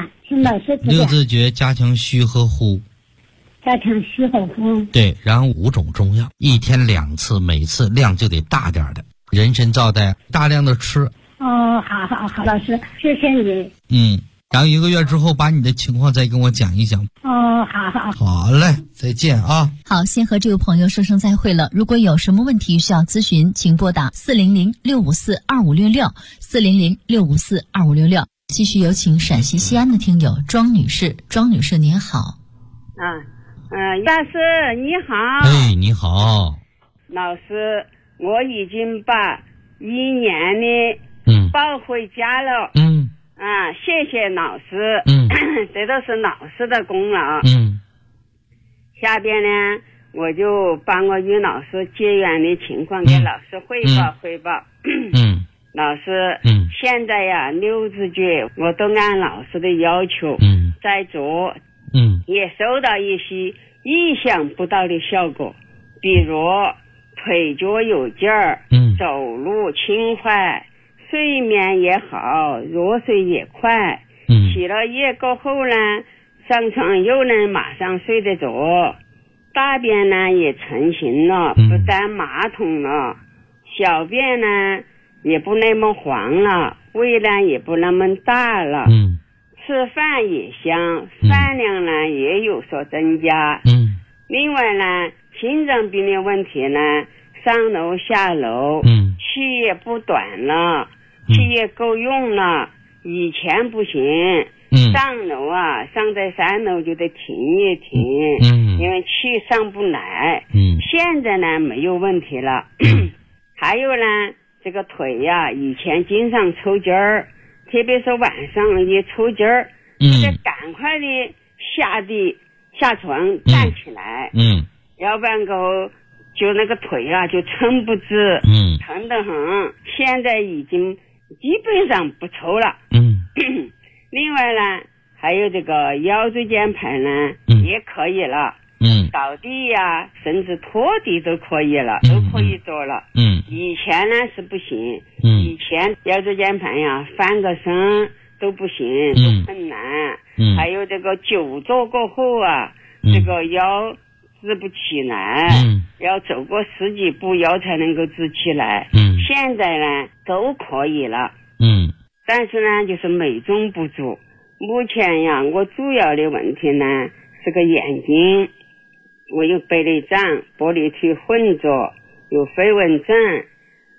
6字诀加强虚和呼。 加强虚和呼。 对，然后5种中药，1天2次，每次量就得大点的，人参皂苷大量的吃。 好，老师，谢谢你。 然后1个月之后把你的情况再跟我讲一讲。好嘞，再见啊。 好，先和这位朋友说声再会了。如果有什么问题需要咨询，请拨打400-654-2566，400-654-2566。继续有请陕西西安的听友庄女士。庄女士您好。 大师你好。 你好。 老师，我已经把1年的抱回家了。谢谢老师。这都是老师的功劳。下边呢，我就把我与老师结缘的情况给老师汇报。老师，现在呀6字诀我都按老师的要求在做，也收到一些意想不到的效果，比如腿脚有劲儿，走路轻快，睡眠也好，入睡也快，起了夜过后呢，上床又能马上睡得着，大便呢也成型了，不沾马桶了，小便呢也不那么黄了，胃呢也不那么大了，吃饭也香，饭量呢也有所增加。另外呢，心脏病的问题呢，上楼下楼，气也不短了，气也够用了，以前不行，上楼上在3楼就得停一停，因为气上不来，现在呢没有问题了。还有呢，这个腿呀，以前经常抽筋儿，特别是晚上一抽筋儿，得赶快的下床站起来，要不然就那个腿就撑不直，疼得很。现在已经基本上不抽了。另外呢，还有这个腰椎间盘呢，也可以了。扫地呀，甚至拖地都可以了，都可以做了。以前呢是不行，以前腰椎间盘呀翻个身都不行，都很难。还有这个久坐过后这个腰直不起来，要走过10几步腰才能够直起来。现在呢都可以了。但是呢就是美中不足。目前呀我主要的问题呢是个眼睛，我有白内障、玻璃体混浊，有飞蚊症，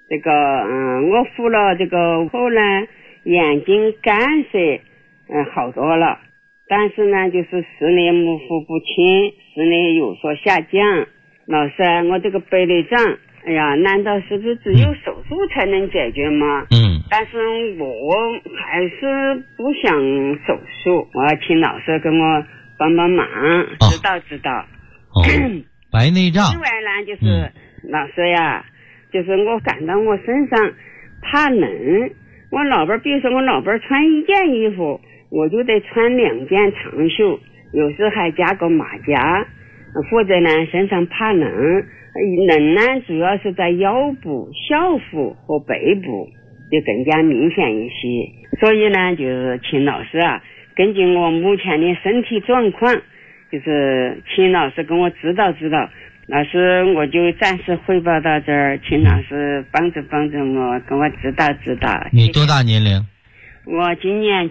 这个我服了这个后呢，眼睛干涩好多了，但是呢就是视力模糊不清，视力有所下降。老师，我这个白内障，哎呀，难道是不是只有手术才能解决吗？但是我还是不想手术，我要请老师跟我帮帮忙，指导。 白内障。 另外呢，就是老师呀，就是我感到我身上怕冷，我老伴，比如说我老伴穿一件衣服，我就得穿2件长袖，有时还加个马甲，或者呢身上怕冷。冷呢主要是在腰部、小腹和背部就更加明显一些，所以呢就是请老师啊，根据我目前的身体状况，就是请老师跟我指导。老师，我就暂时汇报到这儿，请老师帮着我，跟我指导。 你多大年龄？ 我今年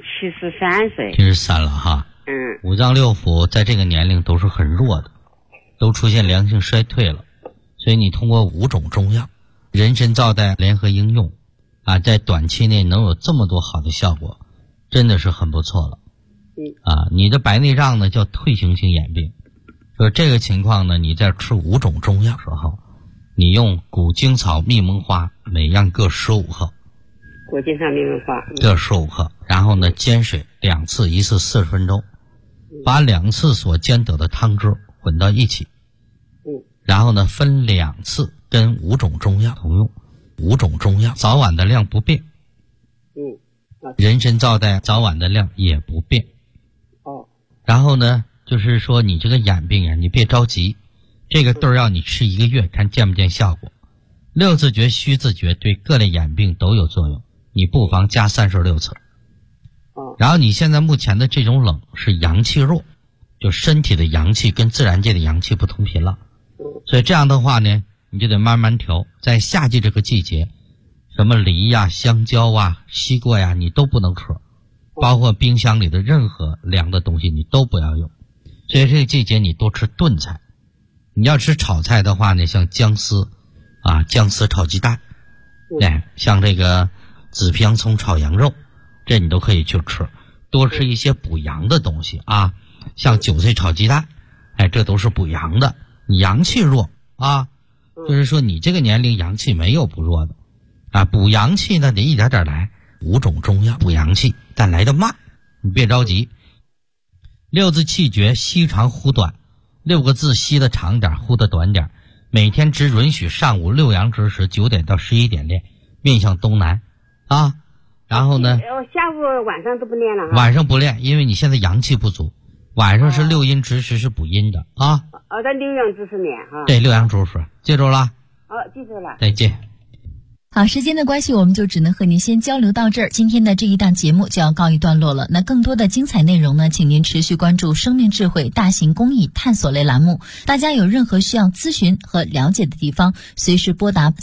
73岁。 73了哈。五脏六腑在这个年龄都是很弱的，都出现良性衰退了，所以你通过5种中药，人参皂苷联合应用啊，在短期内能有这么多好的效果，真的是很不错了。你的白内障呢叫退行性眼病，就是这个情况呢，你在吃5种中药时候，你用谷精草、蜜蒙花每样各15克， 谷精草、蜜蒙花各15克，然后呢煎水2次，一次40分钟，把2次所煎得的汤汁混到一起，然后呢分2次跟5种中药同用，5种中药早晚的量不变，人参皂苷早晚的量也不变。然后呢就是说你这个眼病啊，你别着急，这个豆要你吃1个月看见不见效果。6字诀、虚字诀对各类眼病都有作用，你不妨加36次。然后你现在目前的这种冷是阳气弱，就身体的阳气跟自然界的阳气不同频了，所以这样的话呢，你就得慢慢调。在夏季这个季节，什么梨呀、香蕉啊、西瓜呀，你都不能吃，包括冰箱里的任何凉的东西你都不要用。所以这个季节你多吃炖菜，你要吃炒菜的话呢，像姜丝姜丝炒鸡蛋，像这个紫皮洋葱炒羊肉，这你都可以去吃。多吃一些补阳的东西像韭菜炒鸡蛋，这都是补阳的。你阳气弱就是说你这个年龄阳气没有不弱的补阳气呢得一点点来，5种中药补阳气，但来得慢，你别着急。6字气诀，吸长呼短，6个字吸的长点，呼的短点。每天只允许上午6阳之时9点到11点练，面向东南然后呢下午晚上都不练了晚上不练，因为你现在阳气不足，晚上是6阴之时是补阴的在6阳之时练对，6阳之时记住了记住了， 再见。 好，时间的关系，我们就只能和您先交流到这儿。今天的这一档节目就要告一段落了。那更多的精彩内容呢，请您持续关注生命智慧大型公益探索类栏目。大家有任何需要咨询和了解的地方，随时拨打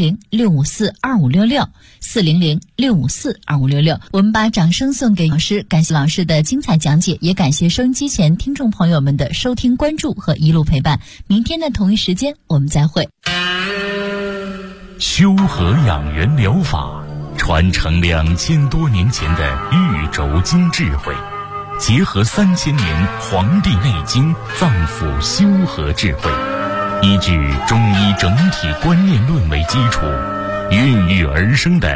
400-654-2566 400-654-2566。我们把掌声送给老师，感谢老师的精彩讲解，也感谢收音机前听众朋友们的收听关注和一路陪伴。明天的同一时间我们再会。 修和养元疗法传承2000多年前的玉轴经智慧，结合3000年《黄帝内经》脏腑修和智慧，依据中医整体观念论为基础，孕育而生的